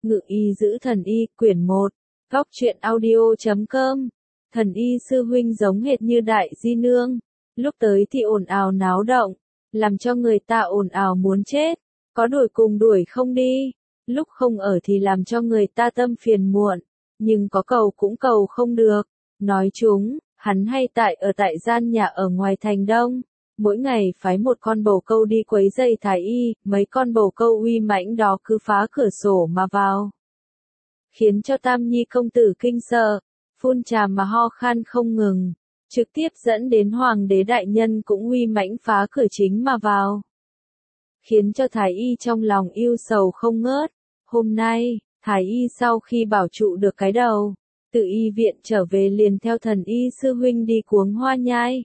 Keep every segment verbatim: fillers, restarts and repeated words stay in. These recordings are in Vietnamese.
Ngự y giữ thần y, quyển một, góc truyện audio chấm com. Thần y sư huynh giống hệt như đại di nương. Lúc tới thì ồn ào náo động, làm cho người ta ồn ào muốn chết. Có đuổi cùng đuổi không đi. Lúc không ở thì làm cho người ta tâm phiền muộn. Nhưng có cầu cũng cầu không được. Nói chúng, hắn hay tại ở tại gian nhà ở ngoài thành đông. Mỗi ngày phái một con bồ câu đi quấy rầy thái y, mấy con bồ câu uy mãnh đó cứ phá cửa sổ mà vào. Khiến cho Tam Nhi công tử kinh sợ, phun trà mà ho khan không ngừng, trực tiếp dẫn đến hoàng đế đại nhân cũng uy mãnh phá cửa chính mà vào. Khiến cho thái y trong lòng yêu sầu không ngớt. Hôm nay, thái y sau khi bảo trụ được cái đầu, từ y viện trở về liền theo thần y sư huynh đi cuống hoa nhai.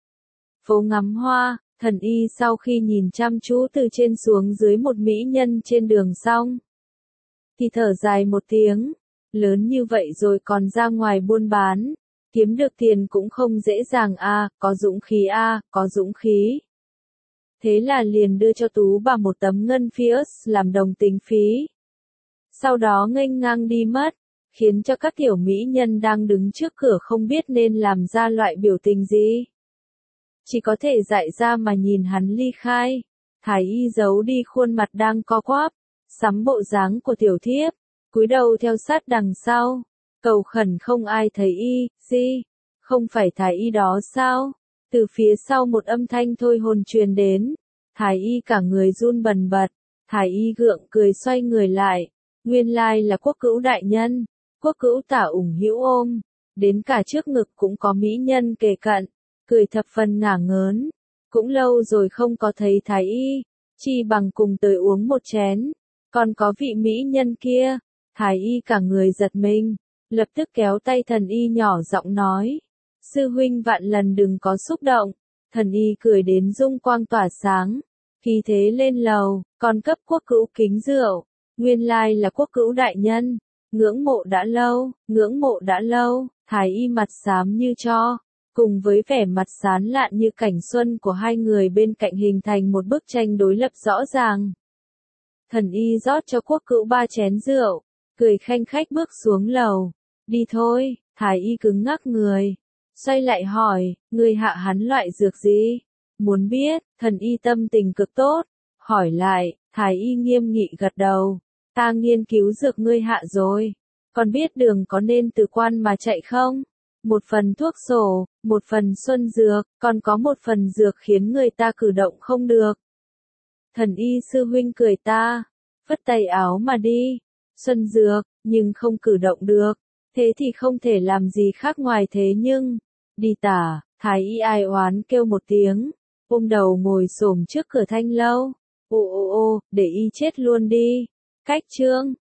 Phố ngắm hoa, thần y sau khi nhìn chăm chú từ trên xuống dưới một mỹ nhân trên đường xong, thì thở dài một tiếng, lớn như vậy rồi còn ra ngoài buôn bán, kiếm được tiền cũng không dễ dàng a, có dũng khí a, có dũng khí. Thế là liền đưa cho Tú bà một tấm ngân phiếu làm đồng tình phí. Sau đó nghênh ngang đi mất, khiến cho các tiểu mỹ nhân đang đứng trước cửa không biết nên làm ra loại biểu tình gì. Chỉ có thể dại ra mà nhìn hắn ly khai. Thái y giấu đi khuôn mặt đang co quắp, sắm bộ dáng của tiểu thiếp, cúi đầu theo sát đằng sau, cầu khẩn không ai thấy y, gì? Không phải thái y đó sao? Từ phía sau một âm thanh thôi hồn truyền đến, thái y cả người run bần bật, thái y gượng cười xoay người lại, nguyên lai là Quốc Cữu đại nhân. Quốc Cữu tả ủng hữu ôm, đến cả trước ngực cũng có mỹ nhân kề cận, cười thập phần ngả ngớn. Cũng lâu rồi không có thấy thái y, chi bằng cùng tới uống một chén. Còn có vị mỹ nhân kia, thái y cả người giật mình, lập tức kéo tay thần y nhỏ giọng nói. Sư huynh vạn lần đừng có xúc động. Thần y cười đến dung quang tỏa sáng, khi thế lên lầu, còn cấp Quốc Cữu kính rượu. Nguyên lai là Quốc Cữu đại nhân, ngưỡng mộ đã lâu, ngưỡng mộ đã lâu. Thái y mặt xám như tro, cùng với vẻ mặt sán lạn như cảnh xuân của hai người bên cạnh hình thành một bức tranh đối lập rõ ràng. Thần y rót cho Quốc Cữu ba chén rượu, cười khanh khách bước xuống lầu. Đi thôi. Thái y cứng ngắc người, xoay lại hỏi, người hạ hắn loại dược gì? Muốn biết. Thần y tâm tình cực tốt, hỏi lại. Thái y nghiêm nghị gật đầu, ta nghiên cứu dược ngươi hạ rồi, còn biết đường có nên từ quan mà chạy không? Một phần thuốc sổ, một phần xuân dược, còn có một phần dược khiến người ta cử động không được. Thần y sư huynh cười ta, phất tay áo mà đi. Xuân dược, nhưng không cử động được, thế thì không thể làm gì khác ngoài thế nhưng. Đi tả. Thái y ai oán kêu một tiếng, ôm đầu ngồi xổm trước cửa thanh lâu. Ô ô ô, để y chết luôn đi. Cách chương.